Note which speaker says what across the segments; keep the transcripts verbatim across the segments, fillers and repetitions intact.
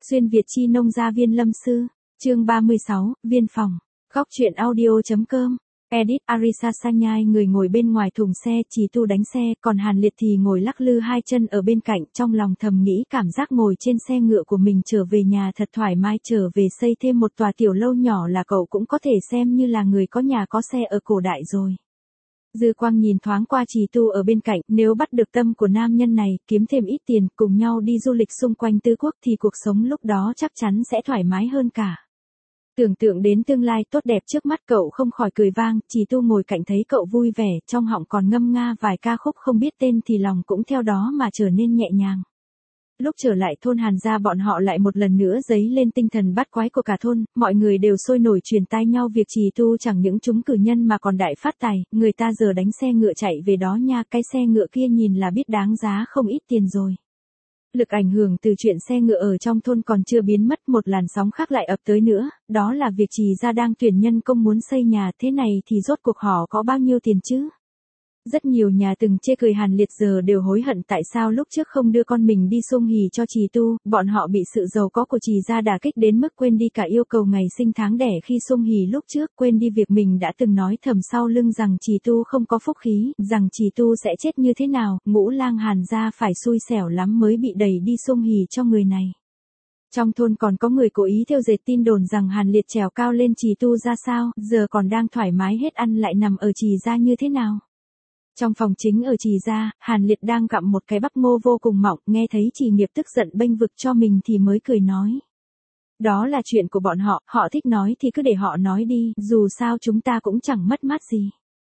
Speaker 1: Xuyên Việt chi nông gia viên lâm sư, chương ba mươi sáu, viên phòng, góc truyện audio.com, edit Arisa Sanyai người ngồi bên ngoài thùng xe, Trì Tu đánh xe, còn Hàn Liệt thì ngồi lắc lư hai chân ở bên cạnh, trong lòng thầm nghĩ cảm giác ngồi trên xe ngựa của mình trở về nhà thật thoải mái, trở về xây thêm một tòa tiểu lâu nhỏ là cậu cũng có thể xem như là người có nhà có xe ở cổ đại rồi. Dư Quang nhìn thoáng qua Trì Tu ở bên cạnh, nếu bắt được tâm của nam nhân này, kiếm thêm ít tiền, cùng nhau đi du lịch xung quanh tứ quốc thì cuộc sống lúc đó chắc chắn sẽ thoải mái hơn cả. Tưởng tượng đến tương lai tốt đẹp trước mắt, cậu không khỏi cười vang. Trì Tu ngồi cạnh thấy cậu vui vẻ, trong họng còn ngâm nga vài ca khúc không biết tên thì lòng cũng theo đó mà trở nên nhẹ nhàng. Lúc trở lại thôn Hàn gia, bọn họ lại một lần nữa dấy lên tinh thần bát quái của cả thôn, mọi người đều sôi nổi truyền tai nhau việc Trì Tu chẳng những trúng cử nhân mà còn đại phát tài, người ta giờ đánh xe ngựa chạy về đó nha, cái xe ngựa kia nhìn là biết đáng giá không ít tiền rồi. Lực ảnh hưởng từ chuyện xe ngựa ở trong thôn còn chưa biến mất, một làn sóng khác lại ập tới nữa, đó là việc Trì gia đang tuyển nhân công muốn xây nhà, thế này thì rốt cuộc họ có bao nhiêu tiền chứ? Rất nhiều nhà từng chê cười Hàn Liệt giờ đều hối hận tại sao lúc trước không đưa con mình đi sum hì cho Trì Tu, bọn họ bị sự giàu có của Trì gia đả kích đến mức quên đi cả yêu cầu ngày sinh tháng đẻ khi sum hì lúc trước, quên đi việc mình đã từng nói thầm sau lưng rằng Trì Tu không có phúc khí, rằng Trì Tu sẽ chết như thế nào, ngũ lang Hàn gia phải xui xẻo lắm mới bị đẩy đi sum hì cho người này. Trong thôn còn có người cố ý thêu dệt tin đồn rằng Hàn Liệt trèo cao lên Trì Tu ra sao, giờ còn đang thoải mái hết ăn lại nằm ở Trì gia như thế nào. Trong phòng chính ở Trì gia, Hàn Liệt đang gặm một cái bắp ngô vô cùng mọng, nghe thấy Trì Nghiệp tức giận bênh vực cho mình thì mới cười nói. Đó là chuyện của bọn họ, họ thích nói thì cứ để họ nói đi, dù sao chúng ta cũng chẳng mất mát gì.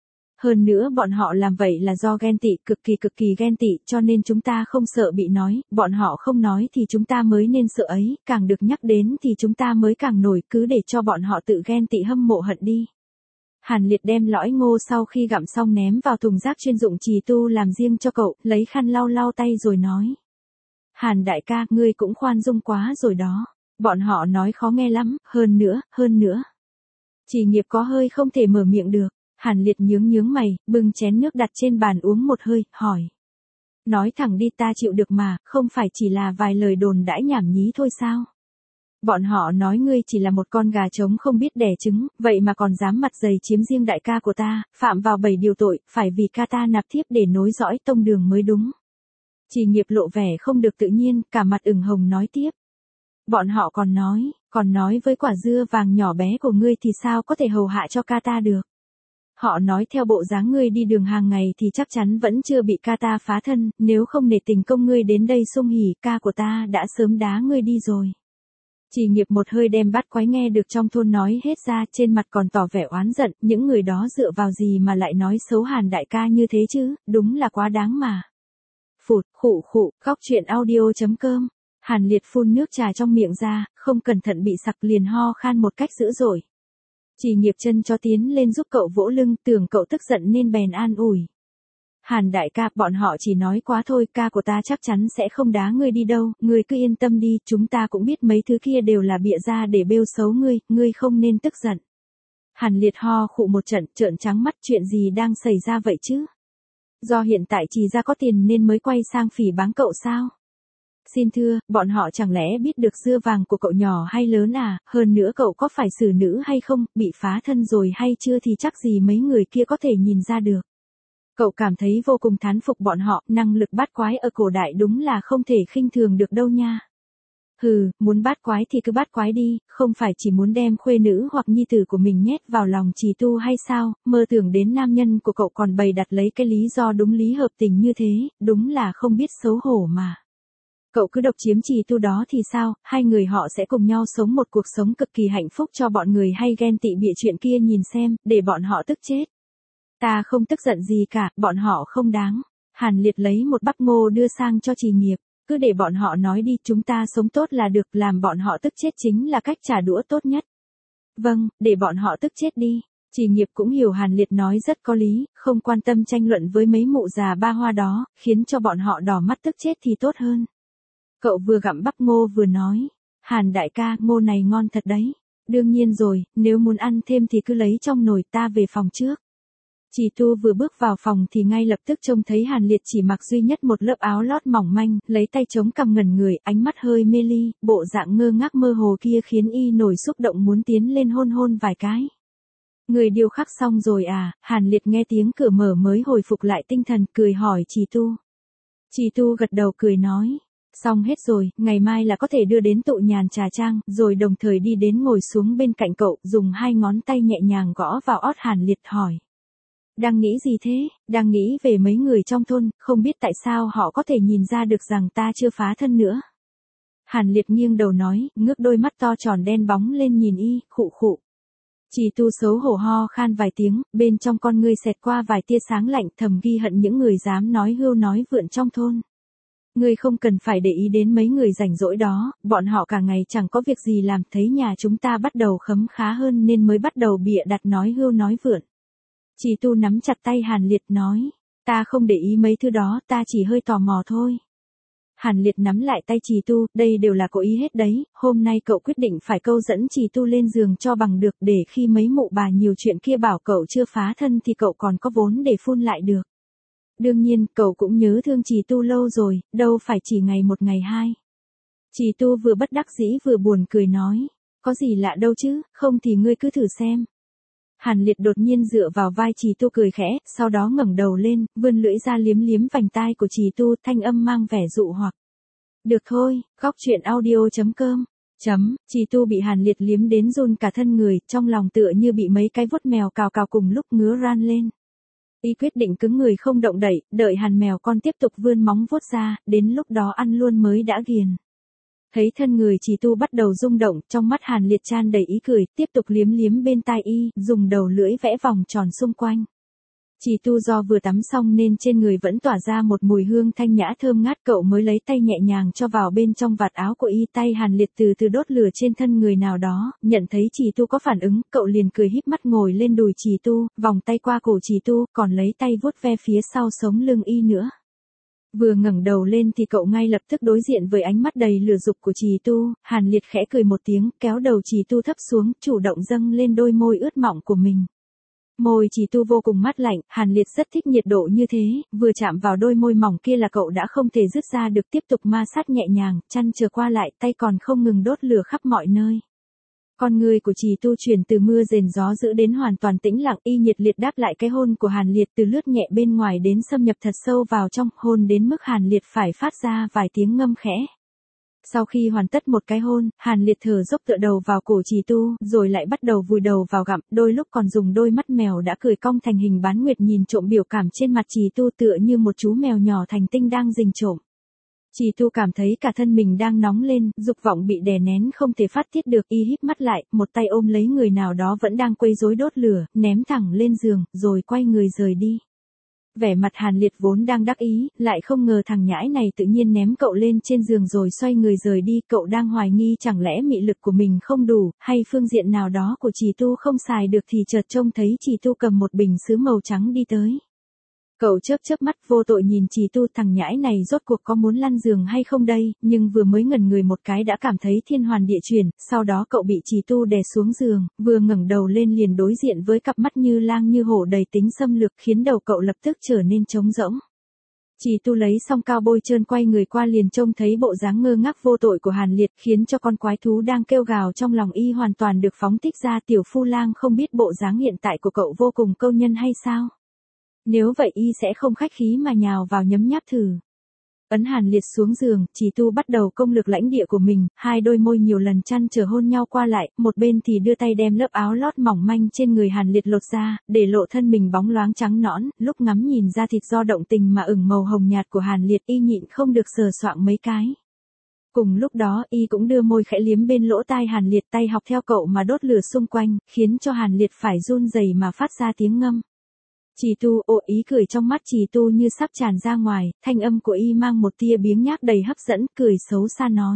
Speaker 1: Hơn nữa bọn họ làm vậy là do ghen tị, cực kỳ cực kỳ ghen tị, cho nên chúng ta không sợ bị nói, bọn họ không nói thì chúng ta mới nên sợ ấy, càng được nhắc đến thì chúng ta mới càng nổi, cứ để cho bọn họ tự ghen tị hâm mộ hận đi. Hàn Liệt đem lõi ngô sau khi gặm xong ném vào thùng rác chuyên dụng Trì Tu làm riêng cho cậu, lấy khăn lau lau tay rồi nói. Hàn đại ca, ngươi cũng khoan dung quá rồi đó. Bọn họ nói khó nghe lắm, hơn nữa, hơn nữa. Trì Nghiệp có hơi không thể mở miệng được. Hàn Liệt nhướng nhướng mày, bưng chén nước đặt trên bàn uống một hơi, hỏi. Nói thẳng đi, ta chịu được mà, không phải chỉ là vài lời đồn đãi nhảm nhí thôi sao? Bọn họ nói ngươi chỉ là một con gà trống không biết đẻ trứng, vậy mà còn dám mặt dày chiếm riêng đại ca của ta, phạm vào bảy điều tội, phải vì ca ta nạp thiếp để nối dõi tông đường mới đúng. Trì Nghiệp lộ vẻ không được tự nhiên, cả mặt ửng hồng nói tiếp. Bọn họ còn nói, còn nói với quả dưa vàng nhỏ bé của ngươi thì sao có thể hầu hạ cho ca ta được. Họ nói theo bộ dáng ngươi đi đường hàng ngày thì chắc chắn vẫn chưa bị ca ta phá thân, nếu không nể tình công ngươi đến đây sum hỉ, ca của ta đã sớm đá ngươi đi rồi. Trì Nghiệp một hơi đem bát quái nghe được trong thôn nói hết ra, trên mặt còn tỏ vẻ oán giận, những người đó dựa vào gì mà lại nói xấu Hàn đại ca như thế chứ, đúng là quá đáng mà. Phụt, khụ khụ, góc truyện audio.com, Hàn Liệt phun nước trà trong miệng ra, không cẩn thận bị sặc liền ho khan một cách dữ dội. Trì Nghiệp chân cho tiến lên giúp cậu vỗ lưng, tưởng cậu tức giận nên bèn an ủi. Hàn đại ca, bọn họ chỉ nói quá thôi, ca của ta chắc chắn sẽ không đá ngươi đi đâu, ngươi cứ yên tâm đi, chúng ta cũng biết mấy thứ kia đều là bịa ra để bêu xấu ngươi, ngươi không nên tức giận. Hàn Liệt ho khụ một trận, trợn trắng mắt, chuyện gì đang xảy ra vậy chứ? Do hiện tại Trì gia có tiền nên mới quay sang phỉ báng cậu sao? Xin thưa, bọn họ chẳng lẽ biết được dưa vàng của cậu nhỏ hay lớn à, hơn nữa cậu có phải xử nữ hay không, bị phá thân rồi hay chưa thì chắc gì mấy người kia có thể nhìn ra được. Cậu cảm thấy vô cùng thán phục bọn họ, năng lực bát quái ở cổ đại đúng là không thể khinh thường được đâu nha. Hừ, muốn bát quái thì cứ bát quái đi, không phải chỉ muốn đem khuê nữ hoặc nhi tử của mình nhét vào lòng Trì Tu hay sao, mơ tưởng đến nam nhân của cậu còn bày đặt lấy cái lý do đúng lý hợp tình như thế, đúng là không biết xấu hổ mà. Cậu cứ độc chiếm Trì Tu đó thì sao, hai người họ sẽ cùng nhau sống một cuộc sống cực kỳ hạnh phúc cho bọn người hay ghen tị bịa chuyện kia nhìn xem, để bọn họ tức chết. Ta không tức giận gì cả, bọn họ không đáng. Hàn Liệt lấy một bắp ngô đưa sang cho Trì Nghiệp, cứ để bọn họ nói đi, chúng ta sống tốt là được, làm bọn họ tức chết chính là cách trả đũa tốt nhất. Vâng, để bọn họ tức chết đi. Trì Nghiệp cũng hiểu Hàn Liệt nói rất có lý, không quan tâm tranh luận với mấy mụ già ba hoa đó, khiến cho bọn họ đỏ mắt tức chết thì tốt hơn. Cậu vừa gặm bắp ngô vừa nói, Hàn đại ca, ngô này ngon thật đấy. Đương nhiên rồi, nếu muốn ăn thêm thì cứ lấy trong nồi, ta về phòng trước. Trì Tu vừa bước vào phòng thì ngay lập tức trông thấy Hàn Liệt chỉ mặc duy nhất một lớp áo lót mỏng manh, lấy tay chống cằm ngẩn người, ánh mắt hơi mê ly, bộ dạng ngơ ngác mơ hồ kia khiến y nổi xúc động muốn tiến lên hôn hôn vài cái. Người điêu khắc xong rồi à? Hàn Liệt nghe tiếng cửa mở mới hồi phục lại tinh thần, cười hỏi Trì Tu. Trì Tu gật đầu cười nói. Xong hết rồi, ngày mai là có thể đưa đến tụ nhàn trà trang, rồi đồng thời đi đến ngồi xuống bên cạnh cậu, dùng hai ngón tay nhẹ nhàng gõ vào ót Hàn Liệt hỏi. Đang nghĩ gì thế? Đang nghĩ về mấy người trong thôn, không biết tại sao họ có thể nhìn ra được rằng ta chưa phá thân nữa. Hàn Liệt nghiêng đầu nói, ngước đôi mắt to tròn đen bóng lên nhìn y, khụ khụ. Trì Tu xấu hổ ho khan vài tiếng, bên trong con ngươi xẹt qua vài tia sáng lạnh, thầm ghi hận những người dám nói hưu nói vượn trong thôn. Ngươi không cần phải để ý đến mấy người rảnh rỗi đó, bọn họ cả ngày chẳng có việc gì làm, thấy nhà chúng ta bắt đầu khấm khá hơn nên mới bắt đầu bịa đặt nói hưu nói vượn. Trì Tu nắm chặt tay Hàn Liệt nói, ta không để ý mấy thứ đó, ta chỉ hơi tò mò thôi. Hàn Liệt nắm lại tay Trì Tu, đây đều là cố ý hết đấy, hôm nay cậu quyết định phải câu dẫn Trì Tu lên giường cho bằng được, để khi mấy mụ bà nhiều chuyện kia bảo cậu chưa phá thân thì cậu còn có vốn để phun lại được. Đương nhiên, cậu cũng nhớ thương Trì Tu lâu rồi, đâu phải chỉ ngày một ngày hai. Trì Tu vừa bất đắc dĩ vừa buồn cười nói, có gì lạ đâu chứ, không thì ngươi cứ thử xem. Hàn Liệt đột nhiên dựa vào vai Trì Tu cười khẽ, sau đó ngẩng đầu lên, vươn lưỡi ra liếm liếm vành tai của Trì Tu, thanh âm mang vẻ dụ hoặc. Được thôi, góc truyện audio chấm com. Chấm, Trì Tu bị Hàn Liệt liếm đến run cả thân người, trong lòng tựa như bị mấy cái vuốt mèo cào cào cùng lúc ngứa ran lên. Y quyết định cứng người không động đậy, đợi Hàn mèo con tiếp tục vươn móng vuốt ra, đến lúc đó ăn luôn mới đã ghiền. Thấy thân người Trì Tu bắt đầu rung động, trong mắt Hàn Liệt tràn đầy ý cười, tiếp tục liếm liếm bên tai y, dùng đầu lưỡi vẽ vòng tròn xung quanh. Trì Tu do vừa tắm xong nên trên người vẫn tỏa ra một mùi hương thanh nhã thơm ngát, cậu mới lấy tay nhẹ nhàng cho vào bên trong vạt áo của y. Tay Hàn Liệt từ từ đốt lửa trên thân người nào đó, nhận thấy Trì Tu có phản ứng, cậu liền cười híp mắt ngồi lên đùi Trì Tu, vòng tay qua cổ Trì Tu, còn lấy tay vuốt ve phía sau sống lưng y nữa. Vừa ngẩng đầu lên thì cậu ngay lập tức đối diện với ánh mắt đầy lửa dục của Trì Tu. Hàn Liệt khẽ cười một tiếng, kéo đầu Trì Tu thấp xuống, chủ động dâng lên đôi môi ướt mọng của mình. Môi Trì Tu vô cùng mát lạnh, Hàn Liệt rất thích nhiệt độ như thế, vừa chạm vào đôi môi mỏng kia là cậu đã không thể dứt ra được, tiếp tục ma sát nhẹ nhàng, chăn chờ qua lại, tay còn không ngừng đốt lửa khắp mọi nơi. Con người của Trì Tu chuyển từ mưa rền gió dữ đến hoàn toàn tĩnh lặng, y nhiệt liệt đáp lại cái hôn của Hàn Liệt, từ lướt nhẹ bên ngoài đến xâm nhập thật sâu vào trong, hôn đến mức Hàn Liệt phải phát ra vài tiếng ngâm khẽ. Sau khi hoàn tất một cái hôn, Hàn Liệt thở dốc tựa đầu vào cổ Trì Tu, rồi lại bắt đầu vùi đầu vào gặm, đôi lúc còn dùng đôi mắt mèo đã cười cong thành hình bán nguyệt nhìn trộm biểu cảm trên mặt Trì Tu, tựa như một chú mèo nhỏ thành tinh đang rình trộm. Trì Tu cảm thấy cả thân mình đang nóng lên, dục vọng bị đè nén không thể phát tiết được, y híp mắt lại, một tay ôm lấy người nào đó vẫn đang quấy rối đốt lửa, ném thẳng lên giường, rồi quay người rời đi. Vẻ mặt Hàn Liệt vốn đang đắc ý, lại không ngờ thằng nhãi này tự nhiên ném cậu lên trên giường rồi xoay người rời đi, cậu đang hoài nghi chẳng lẽ mị lực của mình không đủ, hay phương diện nào đó của Trì Tu không xài được thì chợt trông thấy Trì Tu cầm một bình sứ màu trắng đi tới. Cậu chớp chớp mắt vô tội nhìn Trì Tu, thằng nhãi này rốt cuộc có muốn lăn giường hay không đây, nhưng vừa mới ngẩn người một cái đã cảm thấy thiên hoàn địa chuyển, sau đó cậu bị Trì Tu đè xuống giường, vừa ngẩng đầu lên liền đối diện với cặp mắt như lang như hổ đầy tính xâm lược, khiến đầu cậu lập tức trở nên trống rỗng. Trì Tu lấy xong cao bôi trơn quay người qua liền trông thấy bộ dáng ngơ ngác vô tội của Hàn Liệt, khiến cho con quái thú đang kêu gào trong lòng y hoàn toàn được phóng thích ra. Tiểu phu lang không biết bộ dáng hiện tại của cậu vô cùng câu nhân hay sao? Nếu vậy y sẽ không khách khí mà nhào vào nhấm nháp thử. Ấn Hàn Liệt xuống giường, Trì Tu bắt đầu công lược lãnh địa của mình, hai đôi môi nhiều lần chăn trở hôn nhau qua lại, một bên thì đưa tay đem lớp áo lót mỏng manh trên người Hàn Liệt lột ra, để lộ thân mình bóng loáng trắng nõn, lúc ngắm nhìn ra thịt do động tình mà ửng màu hồng nhạt của Hàn Liệt, y nhịn không được sờ soạng mấy cái. Cùng lúc đó, y cũng đưa môi khẽ liếm bên lỗ tai Hàn Liệt, tay học theo cậu mà đốt lửa xung quanh, khiến cho Hàn Liệt phải run rẩy mà phát ra tiếng ngâm. Trì Tu, ồ, ý cười trong mắt Trì Tu như sắp tràn ra ngoài, thanh âm của y mang một tia biếng nhác đầy hấp dẫn, cười xấu xa nói.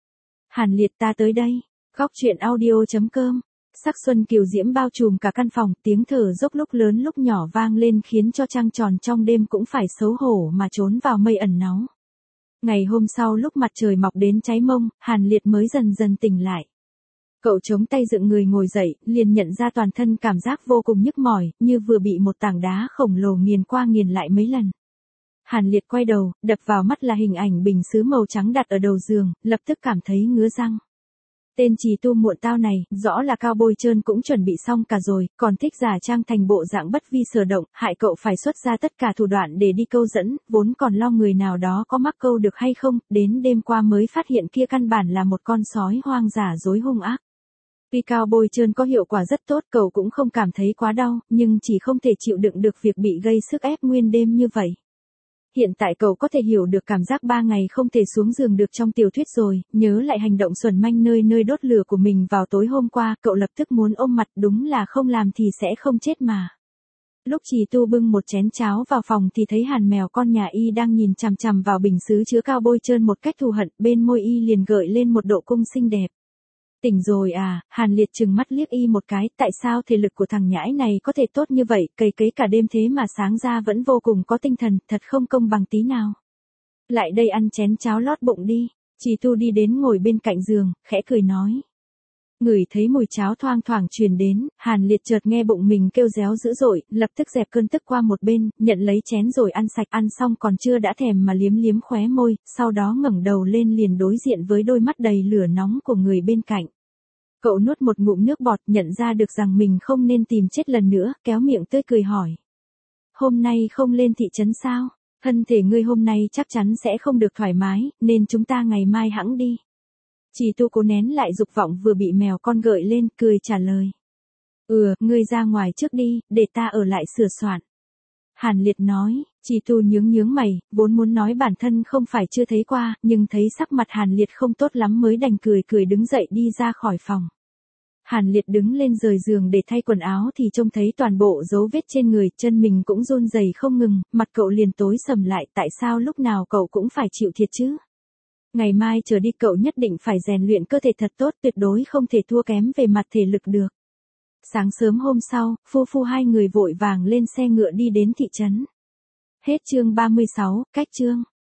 Speaker 1: Hàn Liệt, ta tới đây. Góc truyện audio chấm com. Sắc xuân kiều diễm bao trùm cả căn phòng, tiếng thở dốc lúc lớn lúc nhỏ vang lên khiến cho trăng tròn trong đêm cũng phải xấu hổ mà trốn vào mây ẩn náu. Ngày hôm sau lúc mặt trời mọc đến cháy mông, Hàn Liệt mới dần dần tỉnh lại. Cậu chống tay dựng người ngồi dậy, liền nhận ra toàn thân cảm giác vô cùng nhức mỏi, như vừa bị một tảng đá khổng lồ nghiền qua nghiền lại mấy lần. Hàn Liệt quay đầu, đập vào mắt là hình ảnh bình sứ màu trắng đặt ở đầu giường, lập tức cảm thấy ngứa răng. Tên trì tu muộn tao này, rõ là cao bôi trơn cũng chuẩn bị xong cả rồi, còn thích giả trang thành bộ dạng bất vi sở động, hại cậu phải xuất ra tất cả thủ đoạn để đi câu dẫn, vốn còn lo người nào đó có mắc câu được hay không, đến đêm qua mới phát hiện kia căn bản là một con sói hoang giả dối hung ác. Tuy cao bôi trơn có hiệu quả rất tốt, cậu cũng không cảm thấy quá đau, nhưng chỉ không thể chịu đựng được việc bị gây sức ép nguyên đêm như vậy. Hiện tại cậu có thể hiểu được cảm giác ba ngày không thể xuống giường được trong tiểu thuyết rồi, nhớ lại hành động xuẩn manh nơi nơi đốt lửa của mình vào tối hôm qua, cậu lập tức muốn ôm mặt, đúng là không làm thì sẽ không chết mà. Lúc Trì Tu bưng một chén cháo vào phòng thì thấy Hàn mèo con nhà y đang nhìn chằm chằm vào bình sứ chứa cao bôi trơn một cách thù hận, bên môi y liền gợi lên một độ cung xinh đẹp. Tỉnh rồi à? Hàn Liệt trừng mắt liếc y một cái, tại sao thể lực của thằng nhãi này có thể tốt như vậy, cày cấy cả đêm thế mà sáng ra vẫn vô cùng có tinh thần, thật không công bằng tí nào. Lại đây ăn chén cháo lót bụng đi. Trì Tu đi đến ngồi bên cạnh giường, khẽ cười nói. Ngửi thấy mùi cháo thoang thoảng truyền đến, Hàn Liệt chợt nghe bụng mình kêu réo dữ dội, lập tức dẹp cơn tức qua một bên, nhận lấy chén rồi ăn sạch, ăn xong còn chưa đã thèm mà liếm liếm khóe môi, sau đó ngẩng đầu lên liền đối diện với đôi mắt đầy lửa nóng của người bên cạnh. Cậu nuốt một ngụm nước bọt, nhận ra được rằng mình không nên tìm chết lần nữa, kéo miệng tươi cười hỏi. Hôm nay không lên thị trấn sao? Thân thể ngươi hôm nay chắc chắn sẽ không được thoải mái, nên chúng ta ngày mai hẵng đi. Trì Tu cố nén lại dục vọng vừa bị mèo con gợi lên, cười trả lời. Ừ, ngươi ra ngoài trước đi, để ta ở lại sửa soạn. Hàn Liệt nói. Trì Tu nhướng nhướng mày, vốn muốn nói bản thân không phải chưa thấy qua, nhưng thấy sắc mặt Hàn Liệt không tốt lắm mới đành cười cười đứng dậy đi ra khỏi phòng. Hàn Liệt đứng lên rời giường để thay quần áo thì trông thấy toàn bộ dấu vết trên người, chân mình cũng run rẩy không ngừng, mặt cậu liền tối sầm lại, tại sao lúc nào cậu cũng phải chịu thiệt chứ? Ngày mai trở đi cậu nhất định phải rèn luyện cơ thể thật tốt, tuyệt đối không thể thua kém về mặt thể lực được. Sáng sớm hôm sau, phu phu hai người vội vàng lên xe ngựa đi đến thị trấn. Hết chương ba mươi sáu, cách chương.